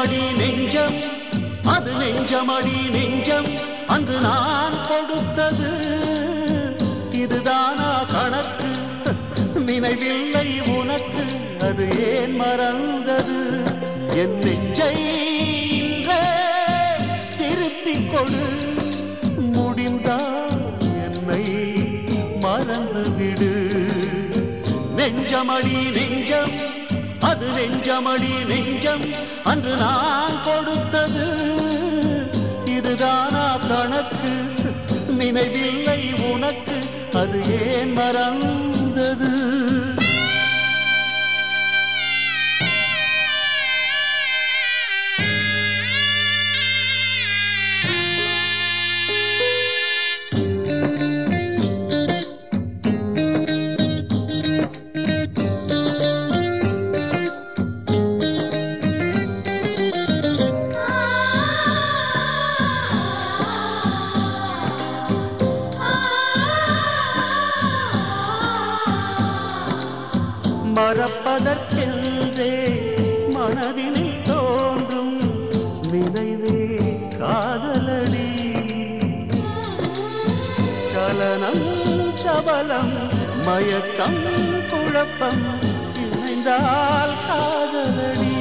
நெஞ்சமடி நெஞ்சம் அது நெஞ்சமடி நெஞ்சம் அன்று நான் கொடுத்தது இதுதானா கணக்கு நினைவில்லை உனக்கு அது ஏன் மறந்தது என் நெஞ்சை திருப்பிக் கொடு முடிந்தால் என்னை மறந்துவிடு நெஞ்சமடி நெஞ்சம் அது நெஞ்சமடி நெஞ்சம் அன்று நான் கொடுத்தது இதுதானா கணக்கு நினைவில்லை உனக்கு அது ஏன் மறந்தது மறப்பதற்கென்றே மனதினில் தோன்றும் நினைவே காதலடி சலனம் சபலம் மயக்கம் குழப்பம் இணைந்தால் காதலடி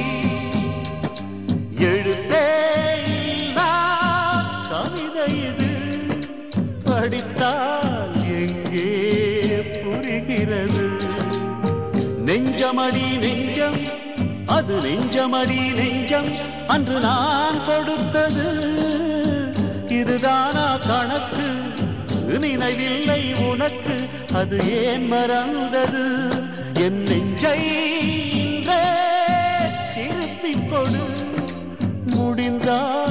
எழுத்தே இல்லா கவிதை இது படித்தால் எங்கே புரிகிறது நெஞ்சமடி நெஞ்சம் அது நெஞ்சமடி நெஞ்சம் அன்று நான் கொடுத்தது இதுதானா கணக்கு நினைவில்லை உனக்கு அது ஏன் மறந்தது என் நெஞ்சை திருப்பிக் கொடு முடிந்தால்